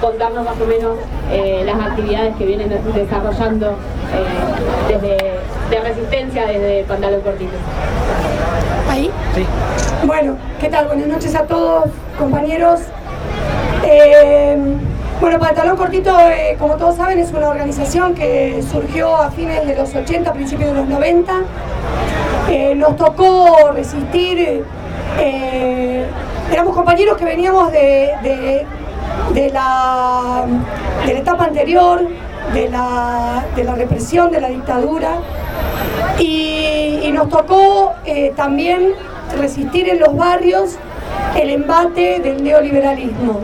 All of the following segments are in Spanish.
contarnos más o menos las actividades que vienen desarrollando de resistencia desde Pantalón Cortito. ¿Ahí? Sí. Bueno, ¿qué tal? Buenas noches a todos, compañeros. Bueno, Pantalón Cortito, como todos saben, es una organización que surgió a fines de los 80, principios de los 90. Nos tocó resistir, éramos compañeros que veníamos de la etapa anterior, de la represión, de la dictadura, y nos tocó también resistir en los barrios el embate del neoliberalismo.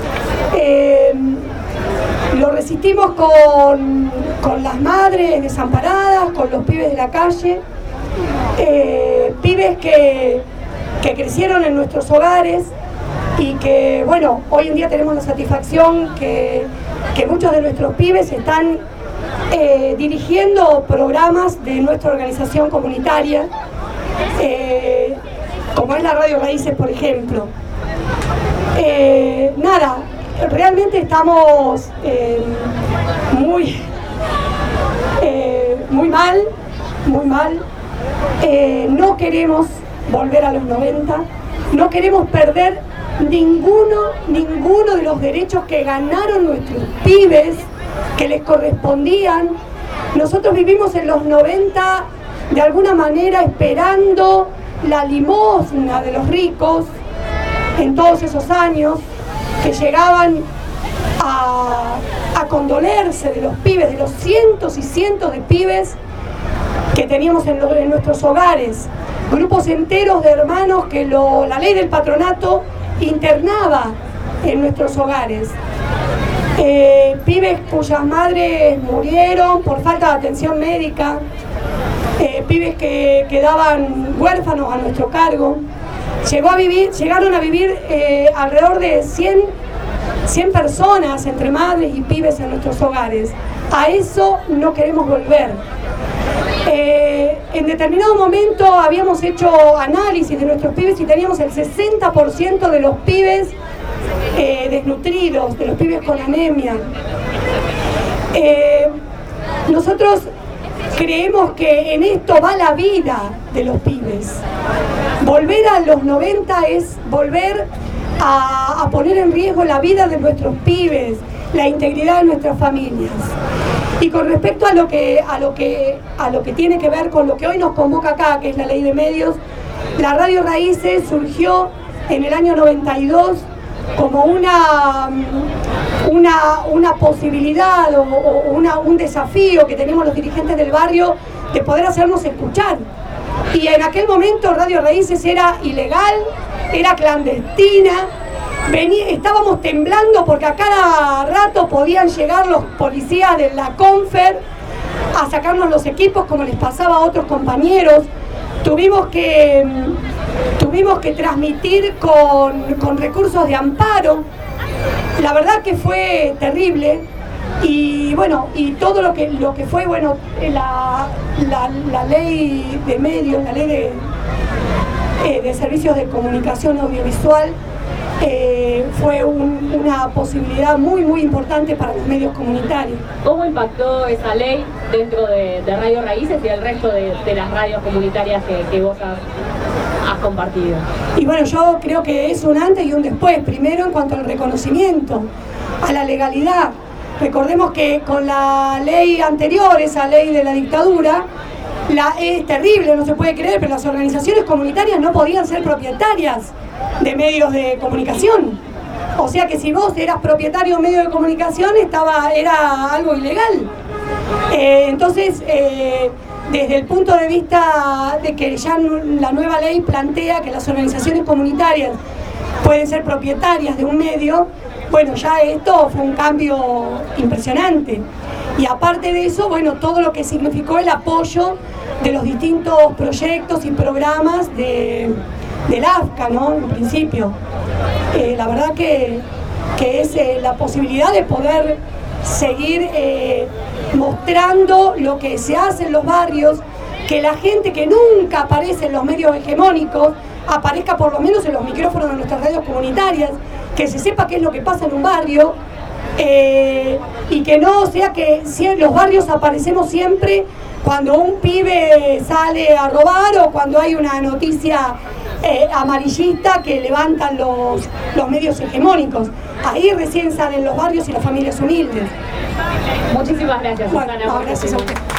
Lo resistimos con las madres desamparadas, con los pibes de la calle, pibes que crecieron en nuestros hogares y que, bueno, hoy en día tenemos la satisfacción que muchos de nuestros pibes están dirigiendo programas de nuestra organización comunitaria, como es la Radio Raíces, por ejemplo. Nada, realmente estamos muy mal. No queremos volver a los 90, no queremos perder ninguno de los derechos que ganaron nuestros pibes, que les correspondían. Nosotros vivimos en los 90 de alguna manera esperando la limosna de los ricos en todos esos años, que llegaban a condolerse de los pibes, de los cientos y cientos de pibes que teníamos en nuestros hogares, grupos enteros de hermanos que la ley del patronato internaba en nuestros hogares, pibes cuyas madres murieron por falta de atención médica, pibes que quedaban huérfanos a nuestro cargo. Llegaron a vivir alrededor de 100 personas entre madres y pibes en nuestros hogares. A eso no queremos volver. En determinado momento habíamos hecho análisis de nuestros pibes y teníamos el 60% de los pibes desnutridos, de los pibes con anemia. Nosotros creemos que en esto va la vida de los pibes. Volver a los 90 es volver a poner en riesgo la vida de nuestros pibes, la integridad de nuestras familias. Y con respecto a lo que tiene que ver con lo que hoy nos convoca acá, que es la ley de medios, la Radio Raíces surgió en el año 92 como una posibilidad o un desafío que teníamos los dirigentes del barrio de poder hacernos escuchar. Y en aquel momento Radio Raíces era ilegal, era clandestina, estábamos temblando porque a cada rato podían llegar los policías de la Confer a sacarnos los equipos, como les pasaba a otros compañeros. Tuvimos que transmitir con recursos de amparo. La verdad que fue terrible. Y bueno, y todo lo que fue, bueno, la ley de medios, la ley de servicios de comunicación audiovisual, fue una posibilidad muy importante para los medios comunitarios. ¿Cómo impactó esa ley dentro de Radio Raíces y el resto de las radios comunitarias que vos has compartido? Y bueno, yo creo que es un antes y un después. Primero, en cuanto al reconocimiento, a la legalidad. Recordemos que con la ley anterior, esa ley de la dictadura, es terrible, no se puede creer, pero las organizaciones comunitarias no podían ser propietarias de medios de comunicación. O sea que si vos eras propietario de un medio de comunicación era algo ilegal. Entonces, desde el punto de vista de que ya la nueva ley plantea que las organizaciones comunitarias pueden ser propietarias de un medio, bueno, ya esto fue un cambio impresionante. Y aparte de eso, bueno, todo lo que significó el apoyo de los distintos proyectos y programas del AFCA, ¿no? En principio. La verdad que es la posibilidad de poder seguir mostrando lo que se hace en los barrios, que la gente que nunca aparece en los medios hegemónicos aparezca por lo menos en los micrófonos de nuestras radios comunitarias, que se sepa qué es lo que pasa en un barrio, y que no sea que los barrios aparecemos siempre cuando un pibe sale a robar o cuando hay una noticia amarillista que levantan los medios hegemónicos. Ahí recién salen los barrios y las familias humildes. Muchísimas gracias, Susana. Bueno, gracias a usted.